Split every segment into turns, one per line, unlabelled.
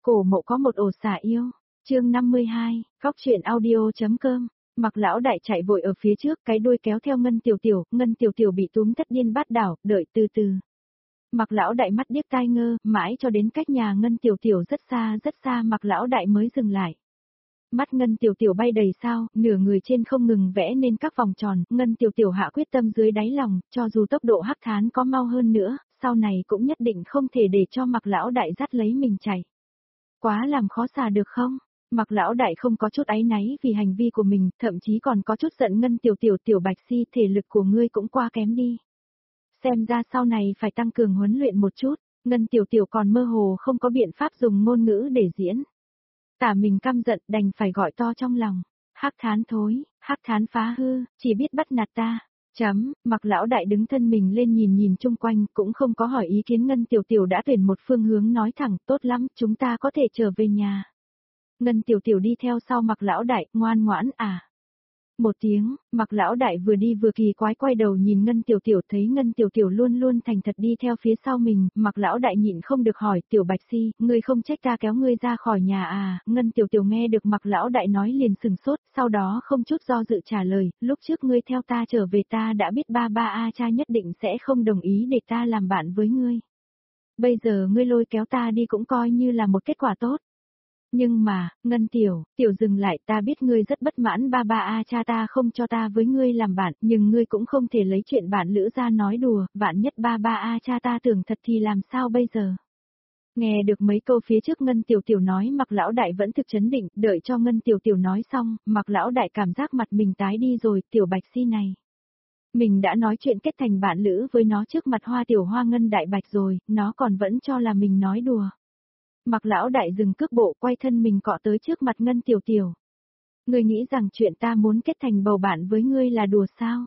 Cổ Mộ có một ổ xả yêu. Chương 52, Cóc truyện audio.com. Mặc lão đại chạy vội ở phía trước, cái đuôi kéo theo Ngân Tiểu Tiểu bị túm thất điên bát đảo, đợi từ từ. Mặc lão đại mắt điếc tai ngơ, mãi cho đến cách nhà Ngân Tiểu Tiểu rất xa Mặc lão đại mới dừng lại. Mắt Ngân Tiểu Tiểu bay đầy sao, nửa người trên không ngừng vẽ nên các vòng tròn, Ngân Tiểu Tiểu hạ quyết tâm dưới đáy lòng, cho dù tốc độ hắc thán có mau hơn nữa, sau này cũng nhất định không thể để cho Mặc lão đại dắt lấy mình chạy. Quá làm khó xà được không? Mặc lão đại không có chút áy náy vì hành vi của mình, thậm chí còn có chút giận Ngân Tiểu Tiểu. Tiểu Bạch Si, thể lực của ngươi cũng quá kém đi. Xem ra sau này phải tăng cường huấn luyện một chút, Ngân Tiểu Tiểu còn mơ hồ không có biện pháp dùng ngôn ngữ để diễn. Tả mình căm giận đành phải gọi to trong lòng. Hắc thán thối, hắc thán phá hư, chỉ biết bắt nạt ta. Mặc lão đại đứng thân mình lên nhìn chung quanh, cũng không có hỏi ý kiến Ngân Tiểu Tiểu đã tuyển một phương hướng nói thẳng, tốt lắm, chúng ta có thể trở về nhà. Ngân Tiểu Tiểu đi theo sau Mặc lão đại, ngoan ngoãn à. Một tiếng, Mặc lão đại vừa đi vừa kỳ quái quay đầu nhìn Ngân Tiểu Tiểu, thấy Ngân Tiểu Tiểu luôn luôn thành thật đi theo phía sau mình, Mặc lão đại nhịn không được hỏi, Tiểu Bạch Si, ngươi không trách ta kéo ngươi ra khỏi nhà à? Ngân Tiểu Tiểu nghe được Mặc lão đại nói liền sừng sốt, sau đó không chút do dự trả lời, lúc trước ngươi theo ta trở về ta đã biết ba a cha nhất định sẽ không đồng ý để ta làm bạn với ngươi. Bây giờ ngươi lôi kéo ta đi cũng coi như là một kết quả tốt. Nhưng mà, Ngân Tiểu dừng lại, ta biết ngươi rất bất mãn ba a cha ta không cho ta với ngươi làm bạn, nhưng ngươi cũng không thể lấy chuyện bạn lữ ra nói đùa, vạn nhất ba a cha ta tưởng thật thì làm sao bây giờ. Nghe được mấy câu phía trước Ngân Tiểu Tiểu nói, Mặc lão đại vẫn thực chấn định, đợi cho Ngân Tiểu Tiểu nói xong, Mặc lão đại cảm giác mặt mình tái đi rồi, Tiểu Bạch Si này. Mình đã nói chuyện kết thành bạn lữ với nó trước mặt Tiểu Hoa Ngân Đại Bạch rồi, nó còn vẫn cho là mình nói đùa. Mặc lão đại dừng cước bộ, quay thân mình cọ tới trước mặt Ngân Tiểu Tiểu. Ngươi nghĩ rằng chuyện ta muốn kết thành bầu bạn với ngươi là đùa sao?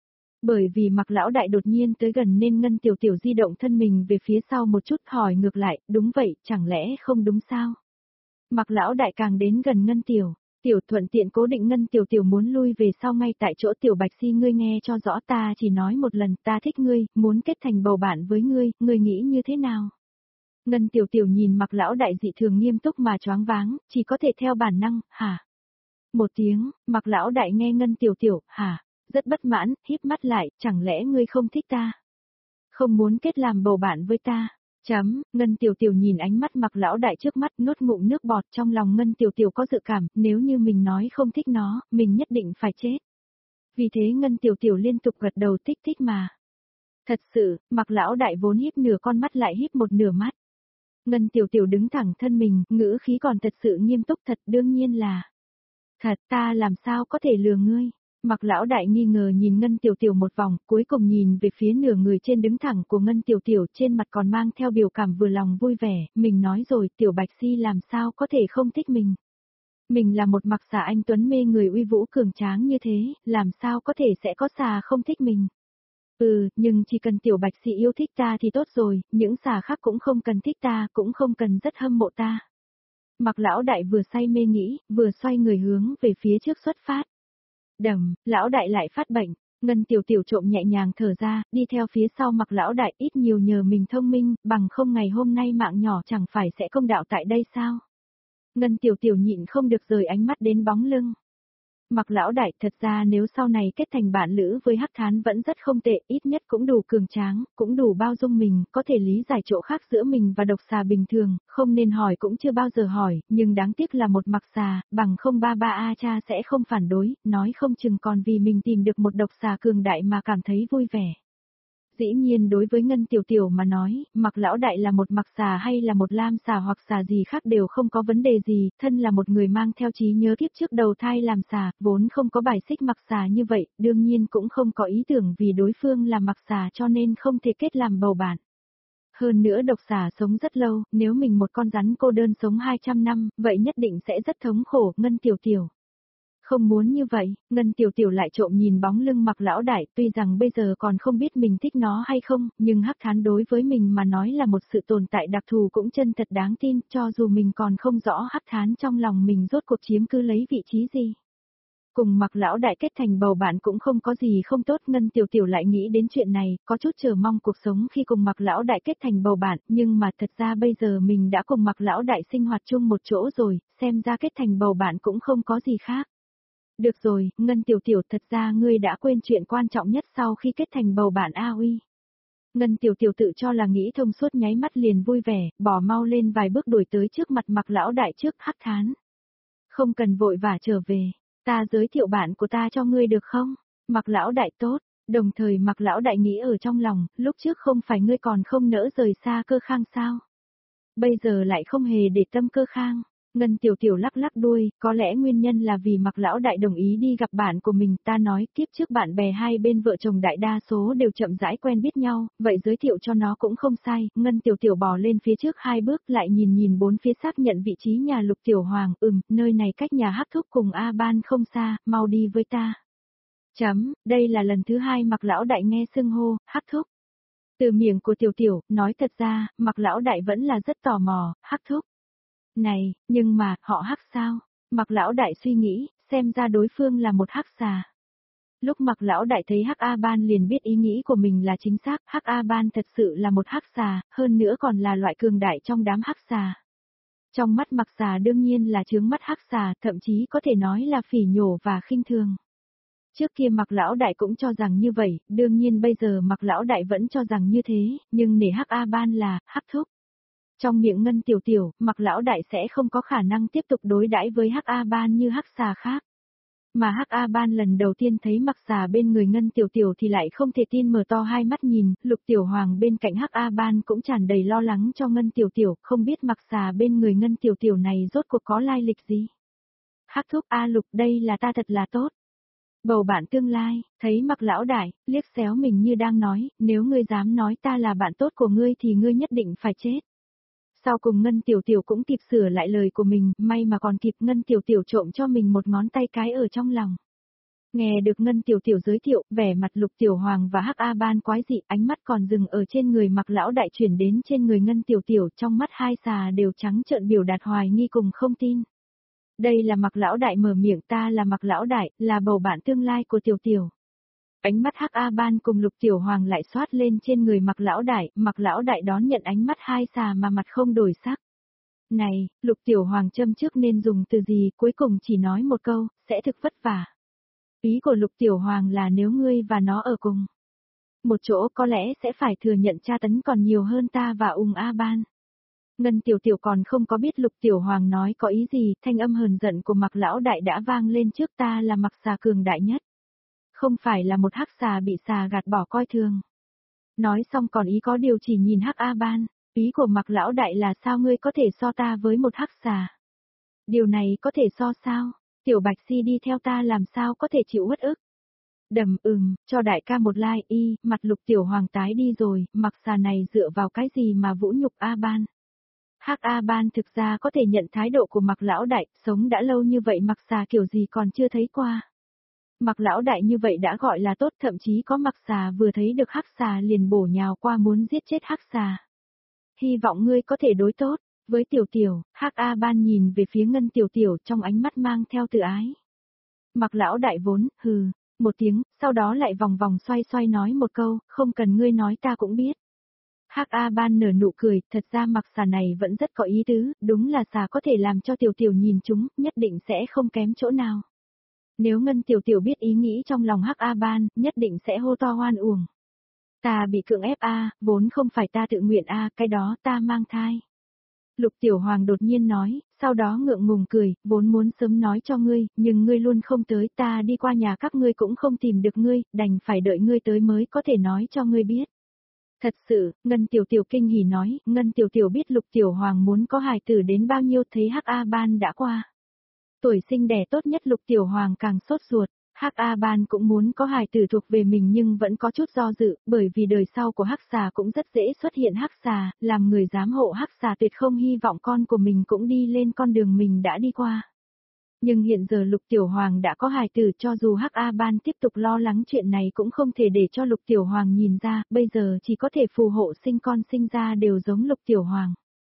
Bởi vì Mặc lão đại đột nhiên tới gần nên Ngân Tiểu Tiểu di động thân mình về phía sau một chút, hỏi ngược lại, đúng vậy, chẳng lẽ không đúng sao? Mặc lão đại càng đến gần Ngân Tiểu thuận tiện cố định Ngân Tiểu Tiểu muốn lui về sau ngay tại chỗ. Tiểu Bạch Si, ngươi nghe cho rõ, ta chỉ nói một lần, ta thích ngươi, muốn kết thành bầu bạn với ngươi nghĩ như thế nào? Ngân Tiểu Tiểu nhìn Mặc lão đại dị thường nghiêm túc mà choáng váng, chỉ có thể theo bản năng, hả? Một tiếng, Mặc lão đại nghe Ngân Tiểu Tiểu, hả? Rất bất mãn, híp mắt lại, chẳng lẽ ngươi không thích ta? Không muốn kết làm bầu bạn với ta? Ngân Tiểu Tiểu nhìn ánh mắt Mặc lão đại trước mắt, nuốt ngụm nước bọt, trong lòng Ngân Tiểu Tiểu có dự cảm, nếu như mình nói không thích nó, mình nhất định phải chết. Vì thế Ngân Tiểu Tiểu liên tục gật đầu, thích mà. Thật sự, Mặc lão đại vốn híp nửa con mắt lại híp một nửa mắt. Ngân Tiểu Tiểu đứng thẳng thân mình, ngữ khí còn thật sự nghiêm túc, thật, đương nhiên là. Thật, ta làm sao có thể lừa ngươi? Mặc lão đại nghi ngờ nhìn Ngân Tiểu Tiểu một vòng, cuối cùng nhìn về phía nửa người trên đứng thẳng của Ngân Tiểu Tiểu, trên mặt còn mang theo biểu cảm vừa lòng vui vẻ, mình nói rồi, Tiểu Bạch Si làm sao có thể không thích mình. Mình là một Mặc xà anh tuấn mê người uy vũ cường tráng như thế, làm sao có thể sẽ có xà không thích mình. Nhưng chỉ cần Tiểu Bạch Si yêu thích ta thì tốt rồi, những xà khác cũng không cần thích ta, cũng không cần rất hâm mộ ta. Mặc lão đại vừa say mê nghĩ, vừa xoay người hướng về phía trước xuất phát. Lão đại lại phát bệnh, Ngân Tiểu Tiểu trộm nhẹ nhàng thở ra, đi theo phía sau Mặc lão đại, ít nhiều nhờ mình thông minh, bằng không ngày hôm nay mạng nhỏ chẳng phải sẽ công đạo tại đây sao. Ngân Tiểu Tiểu nhịn không được rời ánh mắt đến bóng lưng. Mặc lão đại, thật ra nếu sau này kết thành bạn lữ với hắc thán vẫn rất không tệ, ít nhất cũng đủ cường tráng, cũng đủ bao dung mình, có thể lý giải chỗ khác giữa mình và độc xà bình thường, không nên hỏi cũng chưa bao giờ hỏi, nhưng đáng tiếc là một Mặc xà, bằng không ba a cha sẽ không phản đối, nói không chừng còn vì mình tìm được một độc xà cường đại mà cảm thấy vui vẻ. Dĩ nhiên đối với Ngân Tiểu Tiểu mà nói, Mặc lão đại là một Mặc xà hay là một lam xà hoặc xà gì khác đều không có vấn đề gì, thân là một người mang theo trí nhớ kiếp trước đầu thai làm xà, vốn không có bài xích Mặc xà như vậy, đương nhiên cũng không có ý tưởng vì đối phương là Mặc xà cho nên không thể kết làm bầu bạn. Hơn nữa độc xà sống rất lâu, nếu mình một con rắn cô đơn sống 200 năm, vậy nhất định sẽ rất thống khổ. Ngân Tiểu Tiểu không muốn như vậy, Ngân Tiểu Tiểu lại trộm nhìn bóng lưng Mặc lão đại, tuy rằng bây giờ còn không biết mình thích nó hay không, nhưng hắc thán đối với mình mà nói là một sự tồn tại đặc thù cũng chân thật đáng tin, cho dù mình còn không rõ hắc thán trong lòng mình rốt cuộc chiếm cứ lấy vị trí gì. Cùng Mạc lão đại kết thành bầu bạn cũng không có gì không tốt, Ngân Tiểu Tiểu lại nghĩ đến chuyện này, có chút chờ mong cuộc sống khi cùng Mạc lão đại kết thành bầu bạn, nhưng mà thật ra bây giờ mình đã cùng Mạc lão đại sinh hoạt chung một chỗ rồi, xem ra kết thành bầu bạn cũng không có gì khác. Được rồi, Ngân Tiểu Tiểu, thật ra ngươi đã quên chuyện quan trọng nhất sau khi kết thành bầu bạn A Uy. Ngân Tiểu Tiểu tự cho là nghĩ thông suốt, nháy mắt liền vui vẻ, bỏ mau lên vài bước đuổi tới trước mặt Mạc lão đại trước hắc thán. Không cần vội vã trở về, ta giới thiệu bạn của ta cho ngươi được không? Mạc lão đại tốt, đồng thời Mạc lão đại nghĩ ở trong lòng, lúc trước không phải ngươi còn không nỡ rời xa Cơ Khang sao? Bây giờ lại không hề để tâm Cơ Khang. Ngân Tiểu Tiểu lắc lắc đuôi, có lẽ nguyên nhân là vì Mạc lão đại đồng ý đi gặp bạn của mình, ta nói kiếp trước bạn bè hai bên vợ chồng đại đa số đều chậm rãi quen biết nhau, vậy giới thiệu cho nó cũng không sai. Ngân Tiểu Tiểu bò lên phía trước hai bước, lại nhìn bốn phía xác nhận vị trí nhà Lục Tiểu Hoàng, nơi này cách nhà Hắc Thúc cùng A Ban không xa, mau đi với ta. Đây là lần thứ hai Mạc lão đại nghe xưng hô Hắc Thúc. Từ miệng của Tiểu Tiểu, nói thật ra, Mạc lão đại vẫn là rất tò mò, Hắc Thúc. Này, nhưng mà, họ Hắc sao? Mạc lão đại suy nghĩ, xem ra đối phương là một Hắc xà. Lúc Mạc lão đại thấy Hắc A Ban liền biết ý nghĩ của mình là chính xác, Hắc A Ban thật sự là một Hắc xà, hơn nữa còn là loại cường đại trong đám Hắc xà. Trong mắt Mạc xà đương nhiên là chướng mắt Hắc xà, thậm chí có thể nói là phỉ nhổ và khinh thường. Trước kia Mạc lão đại cũng cho rằng như vậy, đương nhiên bây giờ Mạc lão đại vẫn cho rằng như thế, nhưng nể Hắc A Ban là Hắc Thúc. Trong miệng Ngân Tiểu Tiểu, Mạc lão đại sẽ không có khả năng tiếp tục đối đãi với Hắc A Ban như Hắc xà khác. Mà Hắc A Ban lần đầu tiên thấy Mạc xà bên người Ngân Tiểu Tiểu thì lại không thể tin, mở to hai mắt nhìn, Lục Tiểu Hoàng bên cạnh Hắc A Ban cũng tràn đầy lo lắng cho Ngân Tiểu Tiểu, không biết Mạc xà bên người Ngân Tiểu Tiểu này rốt cuộc có lai lịch gì. Hắc Thúc A Lục, đây là ta thật là tốt. Bầu bạn tương lai, thấy Mạc lão đại, liếc xéo mình như đang nói, nếu ngươi dám nói ta là bạn tốt của ngươi thì ngươi nhất định phải chết. Sau cùng Ngân Tiểu Tiểu cũng kịp sửa lại lời của mình, may mà còn kịp Ngân Tiểu Tiểu trộm cho mình một ngón tay cái ở trong lòng. Nghe được Ngân Tiểu Tiểu giới thiệu, vẻ mặt Lục Tiểu Hoàng và Hắc A Ban quái dị, ánh mắt còn dừng ở trên người Mạc lão đại chuyển đến trên người Ngân Tiểu Tiểu, trong mắt hai xà đều trắng trợn biểu đạt hoài nghi cùng không tin. Đây là Mạc lão đại mở miệng, ta là Mạc lão đại, là bầu bạn tương lai của Tiểu Tiểu. Ánh mắt Hắc A Ban cùng Lục Tiểu Hoàng lại xoát lên trên người Mạc lão đại đón nhận ánh mắt hai xà mà mặt không đổi sắc. Này, Lục Tiểu Hoàng châm trước nên dùng từ gì, cuối cùng chỉ nói một câu, sẽ thực vất vả. Ý của Lục Tiểu Hoàng là nếu ngươi và nó ở cùng một chỗ có lẽ sẽ phải thừa nhận tra tấn còn nhiều hơn ta và A Ban. Ngân Tiểu Tiểu còn không có biết Lục Tiểu Hoàng nói có ý gì, thanh âm hờn giận của Mạc lão đại đã vang lên trước, ta là Mạc xà cường đại nhất. Không phải là một Hắc xà bị xà gạt bỏ coi thường. Nói xong còn ý có điều chỉ nhìn Hắc A Ban, ý của Mạc lão đại là sao ngươi có thể so ta với một Hắc xà? Điều này có thể so sao? Tiểu Bạch Si đi theo ta làm sao có thể chịu uất ức? Cho đại ca một like, mặt Lục Tiểu Hoàng tái đi rồi, Mạc xà này dựa vào cái gì mà vũ nhục A Ban? Hắc A Ban thực ra có thể nhận thái độ của Mạc lão đại, sống đã lâu như vậy Mạc xà kiểu gì còn chưa thấy qua. Mạc lão đại như vậy đã gọi là tốt, thậm chí có Mạc xà vừa thấy được Hắc xà liền bổ nhào qua muốn giết chết Hắc xà. Hy vọng ngươi có thể đối tốt với Tiểu Tiểu. Hắc A Ban nhìn về phía Ngân Tiểu Tiểu trong ánh mắt mang theo tự ái. Mạc lão đại vốn, một tiếng, sau đó lại vòng vòng xoay xoay nói một câu, không cần ngươi nói ta cũng biết. Hắc A Ban nở nụ cười, thật ra Mạc xà này vẫn rất có ý tứ, đúng là xà có thể làm cho Tiểu Tiểu nhìn chúng, nhất định sẽ không kém chỗ nào. Nếu Ngân Tiểu Tiểu biết ý nghĩ trong lòng Hắc A Ban, nhất định sẽ hô to hoan uổng. Ta bị cưỡng ép vốn không phải ta tự nguyện cái đó ta mang thai. Lục Tiểu Hoàng đột nhiên nói, sau đó ngượng ngùng cười, vốn muốn sớm nói cho ngươi, nhưng ngươi luôn không tới, ta đi qua nhà các ngươi cũng không tìm được ngươi, đành phải đợi ngươi tới mới có thể nói cho ngươi biết. Thật sự, Ngân Tiểu Tiểu kinh hỉ nói, Ngân Tiểu Tiểu biết Lục Tiểu Hoàng muốn có hài tử đến bao nhiêu, thấy Hắc A Ban đã qua tuổi sinh đẻ tốt nhất, Lục Tiểu Hoàng càng sốt ruột. Hắc A Ban cũng muốn có hài tử thuộc về mình nhưng vẫn có chút do dự, bởi vì đời sau của Hắc xà cũng rất dễ xuất hiện Hắc xà, làm người giám hộ Hắc xà tuyệt không hy vọng con của mình cũng đi lên con đường mình đã đi qua. Nhưng hiện giờ Lục Tiểu Hoàng đã có hài tử, cho dù Hắc A Ban tiếp tục lo lắng chuyện này cũng không thể để cho Lục Tiểu Hoàng nhìn ra, bây giờ chỉ có thể phù hộ sinh con sinh ra đều giống Lục Tiểu Hoàng.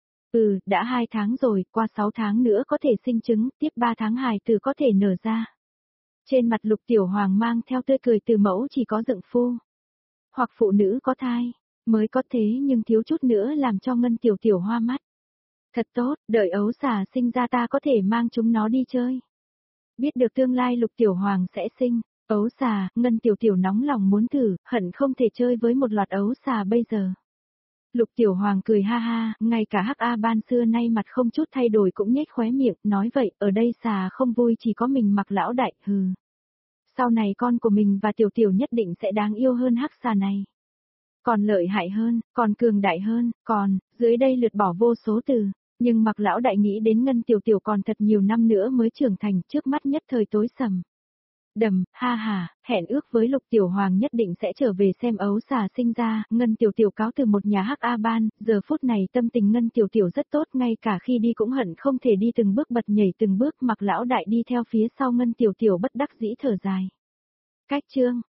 Đã 2 tháng rồi, qua 6 tháng nữa có thể sinh trứng, tiếp 3 tháng hài tử có thể nở ra. Trên mặt Lục Tiểu Hoàng mang theo tươi cười, từ mẫu chỉ có dựng phu, hoặc phụ nữ có thai, mới có thế, nhưng thiếu chút nữa làm cho Ngân Tiểu Tiểu hoa mắt. Thật tốt, đợi ấu xà sinh ra ta có thể mang chúng nó đi chơi. Biết được tương lai Lục Tiểu Hoàng sẽ sinh, ấu xà, Ngân Tiểu Tiểu nóng lòng muốn thử, hận không thể chơi với một loạt ấu xà bây giờ. Lục Tiểu Hoàng cười ha ha, ngay cả Hắc A Ban xưa nay mặt không chút thay đổi cũng nhếch khóe miệng, nói vậy, ở đây xà không vui chỉ có mình Mặc lão đại, hừ. Sau này con của mình và Tiểu Tiểu nhất định sẽ đáng yêu hơn hắc xà này. Còn lợi hại hơn, còn cường đại hơn, còn, dưới đây lượt bỏ vô số từ. Nhưng Mặc lão đại nghĩ đến Ngân Tiểu Tiểu còn thật nhiều năm nữa mới trưởng thành, trước mắt nhất thời tối sầm. Đầm, ha ha, hẹn ước với Lục Tiểu Hoàng nhất định sẽ trở về xem ấu xà sinh ra, Ngân Tiểu Tiểu cáo từ một nhà Hắc A Ban, giờ phút này tâm tình Ngân Tiểu Tiểu rất tốt, ngay cả khi đi cũng hận không thể đi từng bước bật nhảy từng bước, Mặc lão đại đi theo phía sau Ngân Tiểu Tiểu bất đắc dĩ thở dài. Cách chương